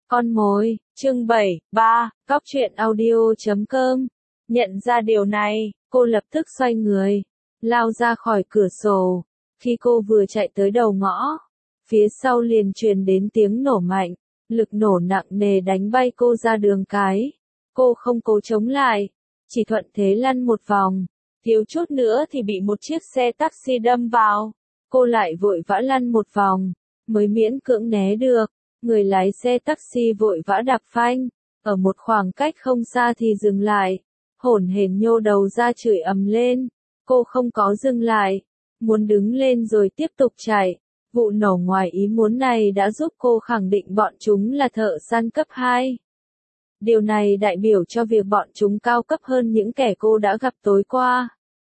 Con mồi, chương 3, Góc truyện audio.com. Nhận ra điều này, cô lập tức xoay người, lao ra khỏi cửa sổ. Khi cô vừa chạy tới đầu ngõ, phía sau liền truyền đến tiếng nổ mạnh, lực nổ nặng nề đánh bay cô ra đường cái. Cô không cố chống lại, chỉ thuận thế lăn một vòng, thiếu chút nữa thì bị một chiếc xe taxi đâm vào. Cô lại vội vã lăn một vòng, mới miễn cưỡng né được. Người lái xe taxi vội vã đạp phanh, ở một khoảng cách không xa thì dừng lại, hổn hển nhô đầu ra chửi ầm lên. Cô không có dừng lại, muốn đứng lên rồi tiếp tục chạy. Vụ nổ ngoài ý muốn này đã giúp cô khẳng định bọn chúng là thợ săn cấp 2. Điều này đại biểu cho việc bọn chúng cao cấp hơn những kẻ cô đã gặp tối qua.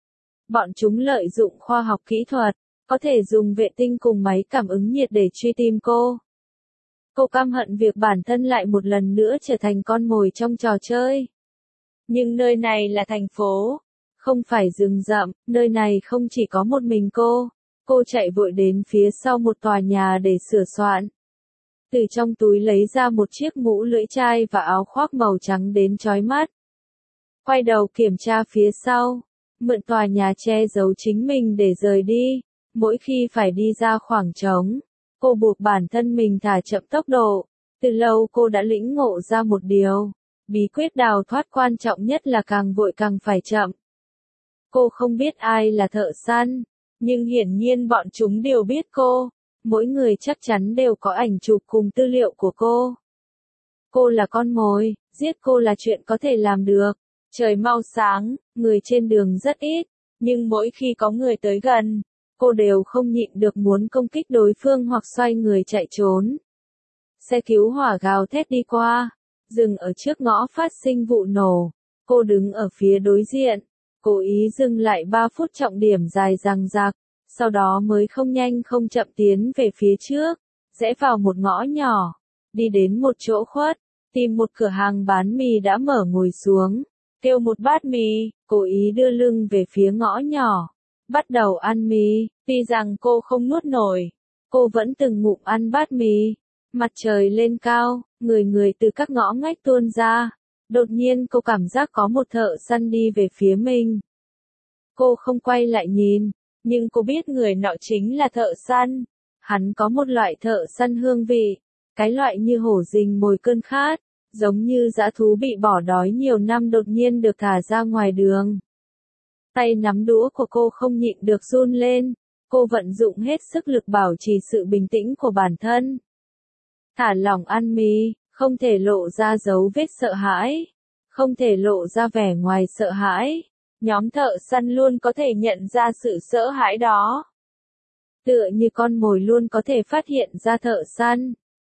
Bọn chúng lợi dụng khoa học kỹ thuật, có thể dùng vệ tinh cùng máy cảm ứng nhiệt để truy tìm cô. Cô căm hận việc bản thân lại một lần nữa trở thành con mồi trong trò chơi. Nhưng nơi này là thành phố, không phải rừng rậm, nơi này không chỉ có một mình cô. Cô chạy vội đến phía sau một tòa nhà để sửa soạn. Từ trong túi lấy ra một chiếc mũ lưỡi chai và áo khoác màu trắng đến chói mắt. Quay đầu kiểm tra phía sau, mượn tòa nhà che giấu chính mình để rời đi. Mỗi khi phải đi ra khoảng trống, cô buộc bản thân mình thả chậm tốc độ. Từ lâu cô đã lĩnh ngộ ra một điều, bí quyết đào thoát quan trọng nhất là càng vội càng phải chậm. Cô không biết ai là thợ săn, nhưng hiển nhiên bọn chúng đều biết cô. Mỗi người chắc chắn đều có ảnh chụp cùng tư liệu của cô. Cô là con mồi, giết cô là chuyện có thể làm được. Trời mau sáng, người trên đường rất ít, nhưng mỗi khi có người tới gần, cô đều không nhịn được muốn công kích đối phương hoặc xoay người chạy trốn. Xe cứu hỏa gào thét đi qua, dừng ở trước ngõ phát sinh vụ nổ. Cô đứng ở phía đối diện, cố ý dừng lại 3 phút trọng điểm dài dằng dặc, sau đó mới không nhanh không chậm tiến về phía trước, rẽ vào một ngõ nhỏ, đi đến một chỗ khuất, tìm một cửa hàng bán mì đã mở ngồi xuống, kêu một bát mì, cố ý đưa lưng về phía ngõ nhỏ. Bắt đầu ăn mì, tuy rằng cô không nuốt nổi, cô vẫn từng ngụm ăn bát mì. Mặt trời lên cao, người từ các ngõ ngách tuôn ra. Đột nhiên cô cảm giác có một thợ săn đi về phía mình. Cô không quay lại nhìn, nhưng cô biết người nọ chính là thợ săn. Hắn có một loại thợ săn hương vị, cái loại như hổ rình mồi cơn khát, giống như dã thú bị bỏ đói nhiều năm đột nhiên được thả ra ngoài đường. Tay nắm đũa của cô không nhịn được run lên, cô vận dụng hết sức lực bảo trì sự bình tĩnh của bản thân. Thả lỏng ăn mì, không thể lộ ra dấu vết sợ hãi, không thể lộ ra vẻ ngoài sợ hãi. Nhóm thợ săn luôn có thể nhận ra sự sợ hãi đó. Tựa như con mồi luôn có thể phát hiện ra thợ săn.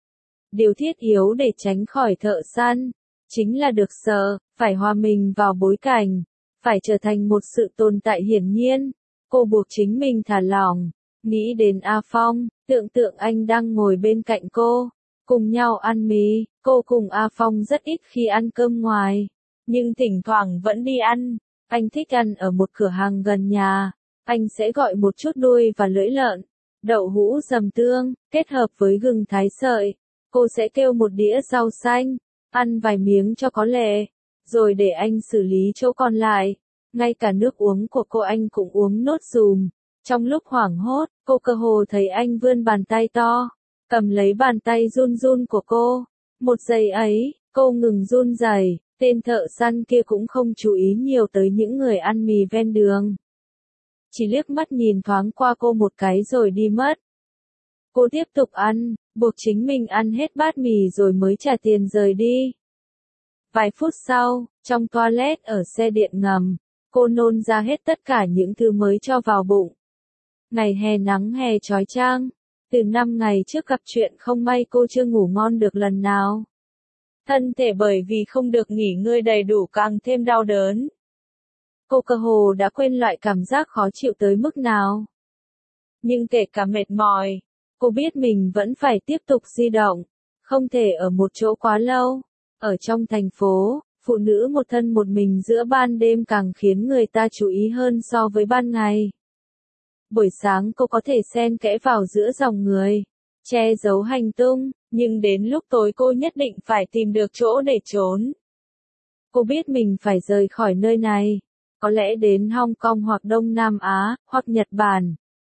Điều thiết yếu để tránh khỏi thợ săn, chính là được sợ, phải hòa mình vào bối cảnh. Phải trở thành một sự tồn tại hiển nhiên. Cô buộc chính mình thả lỏng, nghĩ đến A Phong, tưởng tượng anh đang ngồi bên cạnh cô, cùng nhau ăn mì. Cô cùng A Phong rất ít khi ăn cơm ngoài, nhưng thỉnh thoảng vẫn đi ăn. Anh thích ăn ở một cửa hàng gần nhà, anh sẽ gọi một chút đuôi và lưỡi lợn, đậu hũ dầm tương, kết hợp với gừng thái sợi. Cô sẽ kêu một đĩa rau xanh, ăn vài miếng cho có lệ, rồi để anh xử lý chỗ còn lại. Ngay cả nước uống của cô anh cũng uống nốt dùm. Trong lúc hoảng hốt, cô cơ hồ thấy anh vươn bàn tay to, cầm lấy bàn tay run run của cô. Một giây ấy, cô ngừng run rẩy. Tên thợ săn kia cũng không chú ý nhiều tới những người ăn mì ven đường. Chỉ liếc mắt nhìn thoáng qua cô một cái rồi đi mất. Cô tiếp tục ăn, buộc chính mình ăn hết bát mì rồi mới trả tiền rời đi. Vài phút sau, trong toilet ở xe điện ngầm, cô nôn ra hết tất cả những thứ mới cho vào bụng. Ngày hè nắng hè chói chang, từ 5 ngày trước gặp chuyện không may cô chưa ngủ ngon được lần nào. Thân thể bởi vì không được nghỉ ngơi đầy đủ càng thêm đau đớn. Cô cơ hồ đã quên loại cảm giác khó chịu tới mức nào. Nhưng kể cả mệt mỏi, cô biết mình vẫn phải tiếp tục di động, không thể ở một chỗ quá lâu. Ở trong thành phố, phụ nữ một thân một mình giữa ban đêm càng khiến người ta chú ý hơn so với ban ngày. Buổi sáng cô có thể xen kẽ vào giữa dòng người, che giấu hành tung, Nhưng đến lúc tối cô nhất định phải tìm được chỗ để trốn. Cô biết mình phải rời khỏi nơi này, có lẽ đến Hong Kong hoặc Đông Nam Á, hoặc Nhật Bản.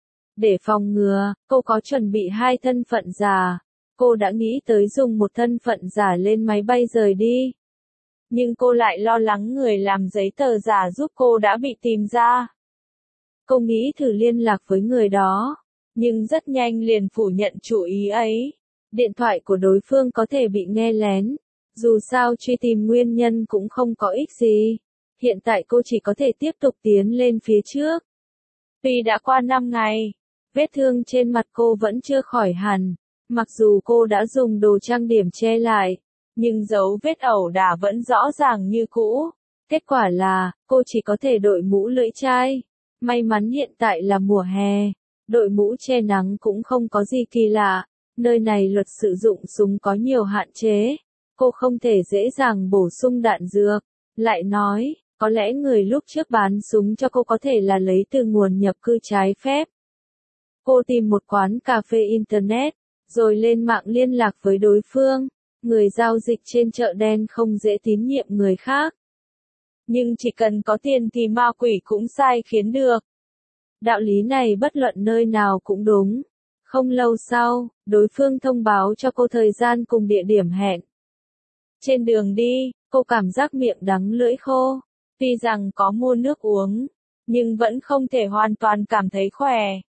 Để phòng ngừa, cô có chuẩn bị 2 thân phận giả. Cô đã nghĩ tới dùng một thân phận giả lên máy bay rời đi. Nhưng cô lại lo lắng người làm giấy tờ giả giúp cô đã bị tìm ra. Cô nghĩ thử liên lạc với người đó, nhưng rất nhanh liền phủ nhận chủ ý ấy. Điện thoại của đối phương có thể bị nghe lén. Dù sao truy tìm nguyên nhân cũng không có ích gì. Hiện tại cô chỉ có thể tiếp tục tiến lên phía trước. Tuy đã qua 5 ngày, vết thương trên mặt cô vẫn chưa khỏi hẳn. Mặc dù cô đã dùng đồ trang điểm che lại, nhưng dấu vết ẩu đả vẫn rõ ràng như cũ. Kết quả là, cô chỉ có thể đội mũ lưỡi chai. May mắn hiện tại là mùa hè, đội mũ che nắng cũng không có gì kỳ lạ. Nơi này luật sử dụng súng có nhiều hạn chế. Cô không thể dễ dàng bổ sung đạn dược. Lại nói, có lẽ người lúc trước bán súng cho cô có thể là lấy từ nguồn nhập cư trái phép. Cô tìm một quán cà phê Internet, rồi lên mạng liên lạc với đối phương. Người giao dịch trên chợ đen không dễ tín nhiệm người khác. Nhưng chỉ cần có tiền thì ma quỷ cũng sai khiến được. Đạo lý này bất luận nơi nào cũng đúng. Không lâu sau, đối phương thông báo cho cô thời gian cùng địa điểm hẹn. Trên đường đi, cô cảm giác miệng đắng lưỡi khô. Tuy rằng có mua nước uống, nhưng vẫn không thể hoàn toàn cảm thấy khỏe.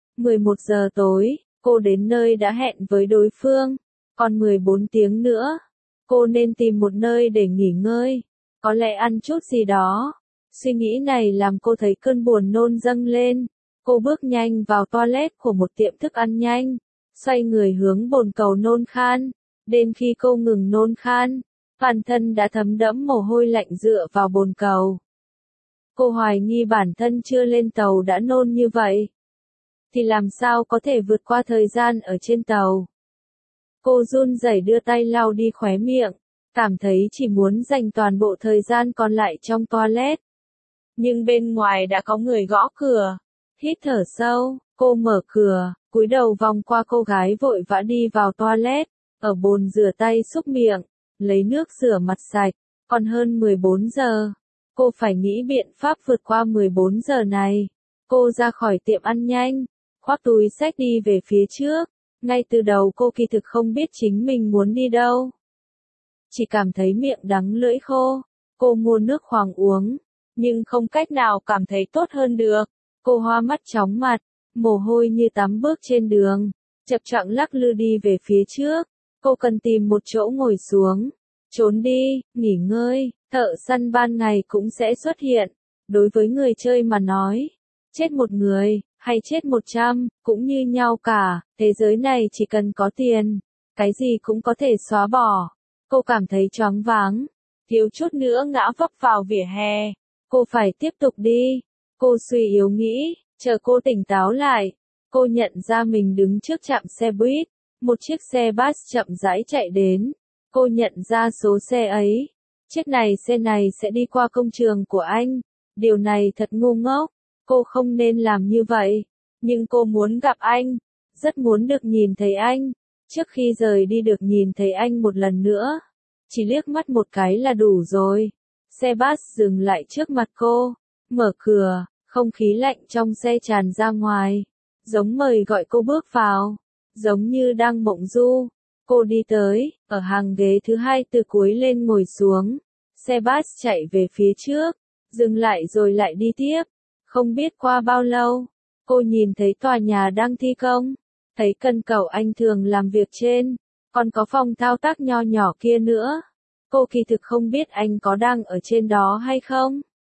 11 giờ tối, cô đến nơi đã hẹn với đối phương. Còn 14 tiếng nữa, cô nên tìm một nơi để nghỉ ngơi. Có lẽ ăn chút gì đó. Suy nghĩ này làm cô thấy cơn buồn nôn dâng lên. Cô bước nhanh vào toilet của một tiệm thức ăn nhanh, xoay người hướng bồn cầu nôn khan. Đến khi cô ngừng nôn khan, toàn thân đã thấm đẫm mồ hôi lạnh dựa vào bồn cầu. Cô hoài nghi bản thân chưa lên tàu đã nôn như vậy. Thì làm sao có thể vượt qua thời gian ở trên tàu? Cô run rẩy đưa tay lau đi khóe miệng, cảm thấy chỉ muốn dành toàn bộ thời gian còn lại trong toilet. Nhưng bên ngoài đã có người gõ cửa. Hít thở sâu, cô mở cửa, cúi đầu vòng qua cô gái vội vã đi vào toilet, ở bồn rửa tay súc miệng, lấy nước rửa mặt sạch. Còn hơn 14 giờ, cô phải nghĩ biện pháp vượt qua 14 giờ này. Cô ra khỏi tiệm ăn nhanh, khoác túi xách đi về phía trước. Ngay từ đầu cô kỳ thực không biết chính mình muốn đi đâu. Chỉ cảm thấy miệng đắng lưỡi khô. Cô mua nước khoáng uống, nhưng không cách nào cảm thấy tốt hơn được. Cô hoa mắt chóng mặt, mồ hôi như tắm bước trên đường, chập chững lắc lư đi về phía trước. Cô cần tìm một chỗ ngồi xuống, trốn đi, nghỉ ngơi. Thợ săn ban ngày cũng sẽ xuất hiện. Đối với người chơi mà nói, chết một người, hay chết 100, cũng như nhau cả. Thế giới này chỉ cần có tiền, cái gì cũng có thể xóa bỏ. Cô cảm thấy choáng váng, thiếu chút nữa ngã vấp vào vỉa hè. Cô phải tiếp tục đi. Cô suy yếu nghĩ, chờ cô tỉnh táo lại. Cô nhận ra mình đứng trước trạm xe buýt. Một chiếc xe bus chậm rãi chạy đến. Cô nhận ra số xe ấy. Xe này sẽ đi qua công trường của anh. Điều này thật ngu ngốc. Cô không nên làm như vậy. Nhưng cô muốn gặp anh. Rất muốn được nhìn thấy anh. Trước khi rời đi được nhìn thấy anh một lần nữa. Chỉ liếc mắt một cái là đủ rồi. Xe bus dừng lại trước mặt cô. Mở cửa, không khí lạnh trong xe tràn ra ngoài. Giống mời gọi cô bước vào. Giống như đang mộng du. Cô đi tới, ở hàng ghế thứ 2 từ cuối lên ngồi xuống. Xe bus chạy về phía trước. Dừng lại rồi lại đi tiếp. Không biết qua bao lâu, cô nhìn thấy tòa nhà đang thi công. Thấy cần cầu anh thường làm việc trên. Còn có phòng thao tác nho nhỏ kia nữa. Cô kỳ thực không biết anh có đang ở trên đó hay không.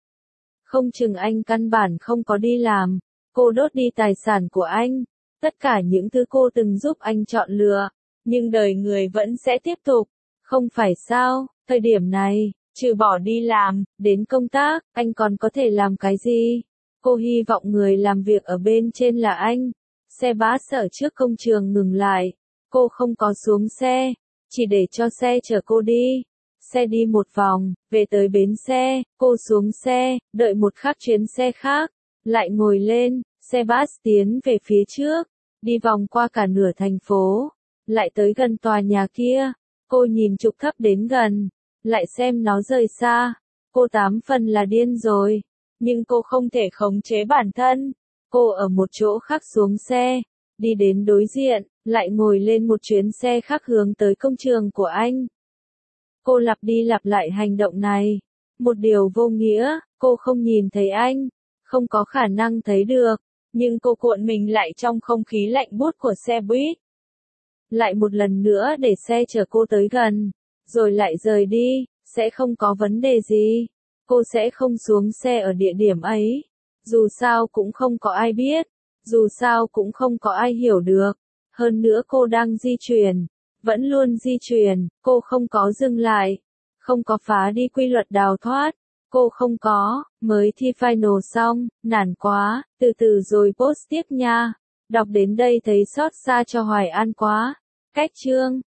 Không chừng anh căn bản không có đi làm. Cô đốt đi tài sản của anh. Tất cả những thứ cô từng giúp anh chọn lựa. Nhưng đời người vẫn sẽ tiếp tục. Không phải sao, thời điểm này, trừ bỏ đi làm, đến công tác, anh còn có thể làm cái gì? Cô hy vọng người làm việc ở bên trên là anh. Xe bus ở trước công trường ngừng lại. Cô không có xuống xe, chỉ để cho xe chở cô đi. Xe đi một vòng, về tới bến xe, cô xuống xe, đợi một khắc chuyến xe khác, lại ngồi lên, xe bus tiến về phía trước, đi vòng qua cả nửa thành phố. lại tới gần tòa nhà kia. Cô nhìn trục thấp đến gần, lại xem nó rời xa. Cô 8 phần là điên rồi, nhưng cô không thể khống chế bản thân. Cô ở một chỗ khác xuống xe, đi đến đối diện, lại ngồi lên một chuyến xe khác hướng tới công trường của anh. Cô lặp đi lặp lại hành động này. Một điều vô nghĩa, cô không nhìn thấy anh, không có khả năng thấy được, nhưng cô cuộn mình lại trong không khí lạnh buốt của xe buýt. Lại một lần nữa để xe chở cô tới gần, rồi lại rời đi, sẽ không có vấn đề gì. Cô sẽ không xuống xe ở địa điểm ấy. Dù sao cũng không có ai biết, dù sao cũng không có ai hiểu được. Hơn nữa cô đang di chuyển, vẫn luôn di chuyển, cô không có dừng lại, không có phá đi quy luật đào thoát. Cô không có, mới thi final xong, nản quá, từ từ rồi post tiếp nha. Đọc đến đây thấy xót xa cho Hoài An quá. Cách chương